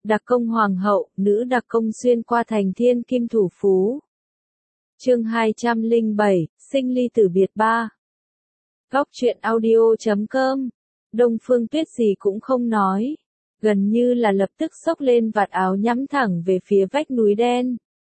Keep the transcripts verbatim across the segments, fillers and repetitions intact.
Đặc công hoàng hậu, nữ đặc công xuyên qua thành thiên kim thủ phú. Chương hai trăm lẻ bảy, sinh ly tử biệt ba. Góc truyện audio chấm com. Đông Phương Tuyết gì cũng không nói, gần như là lập tức xốc lên vạt áo nhắm thẳng về phía vách núi đen.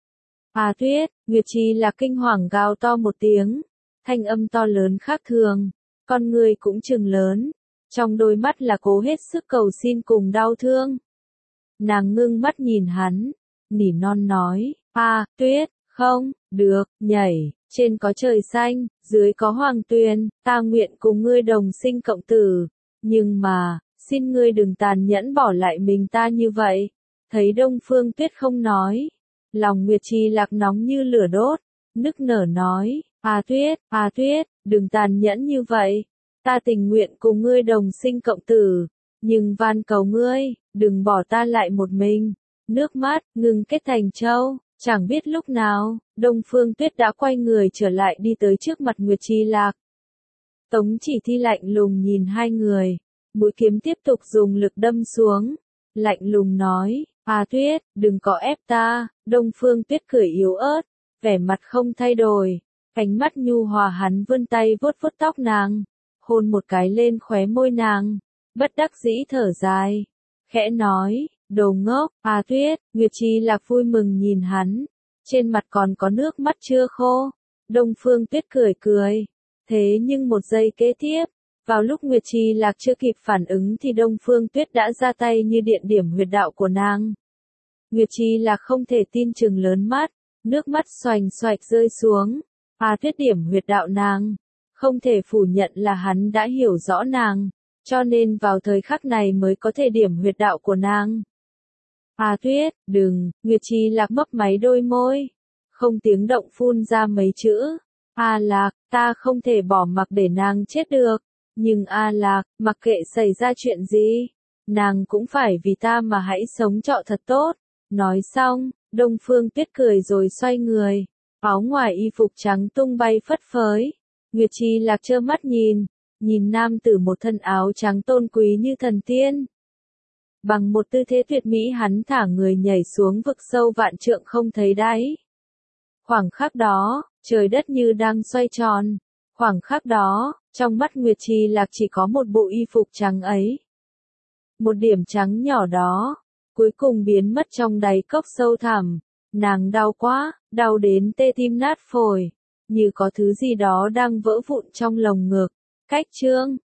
À Tuyết, Nguyệt Trì là kinh hoàng gào to một tiếng, thanh âm to lớn khác thường, con người cũng trừng lớn, trong đôi mắt là cố hết sức cầu xin cùng đau thương. Nàng ngưng mắt nhìn hắn, nỉ non nói, à, Tuyết, không, được, nhảy, trên có trời xanh, dưới có hoàng tuyền, ta nguyện cùng ngươi đồng sinh cộng tử, nhưng mà, xin ngươi đừng tàn nhẫn bỏ lại mình ta như vậy. Thấy Đông Phương Tuyết không nói, lòng Nguyệt Trì Lạc nóng như lửa đốt, nức nở nói, à Tuyết, à Tuyết, đừng tàn nhẫn như vậy, ta tình nguyện cùng ngươi đồng sinh cộng tử, nhưng van cầu ngươi, đừng bỏ ta lại một mình. Nước mắt ngừng kết thành châu, chẳng biết lúc nào, Đông Phương Tuyết đã quay người trở lại đi tới trước mặt Nguyệt Trì Lạc. Tống Chỉ Thi lạnh lùng nhìn hai người, mũi kiếm tiếp tục dùng lực đâm xuống, lạnh lùng nói, à Tuyết, đừng có ép ta. Đông Phương Tuyết cười yếu ớt, vẻ mặt không thay đổi, ánh mắt nhu hòa. Hắn vươn tay vuốt vuốt tóc nàng, hôn một cái lên khóe môi nàng, bất đắc dĩ thở dài, khẽ nói, đồ ngốc. À Tuyết, Nguyệt Trì Lạc vui mừng nhìn hắn, trên mặt còn có nước mắt chưa khô. Đông Phương Tuyết cười cười, thế nhưng một giây kế tiếp, vào lúc Nguyệt Trì Lạc chưa kịp phản ứng thì Đông Phương Tuyết đã ra tay như điện điểm huyệt đạo của nàng. Nguyệt Trì Lạc không thể tin chừng lớn mắt, nước mắt xoành xoạch rơi xuống. À Tuyết điểm huyệt đạo nàng, không thể phủ nhận là hắn đã hiểu rõ nàng, cho nên vào thời khắc này mới có thể điểm huyệt đạo của nàng. À Tuyết, đừng. Nguyệt Trì Lạc mấp máy đôi môi, không tiếng động phun ra mấy chữ. A Lạc, ta không thể bỏ mặc để nàng chết được, nhưng A Lạc, mặc kệ xảy ra chuyện gì, nàng cũng phải vì ta mà hãy sống trọ thật tốt. Nói xong, Đông Phương Tuyết cười rồi xoay người, áo ngoài y phục trắng tung bay phất phới. Nguyệt Trì Lạc trơ mắt nhìn, nhìn nam tử một thân áo trắng tôn quý như thần tiên. Bằng một tư thế tuyệt mỹ hắn thả người nhảy xuống vực sâu vạn trượng không thấy đáy. Khoảng khắc đó, trời đất như đang xoay tròn. Khoảng khắc đó, trong mắt Nguyệt Trì Lạc chỉ có một bộ y phục trắng ấy. Một điểm trắng nhỏ đó, cuối cùng biến mất trong đáy cốc sâu thẳm. Nàng đau quá, đau đến tê tim nát phổi, như có thứ gì đó đang vỡ vụn trong lồng ngực. Cách chương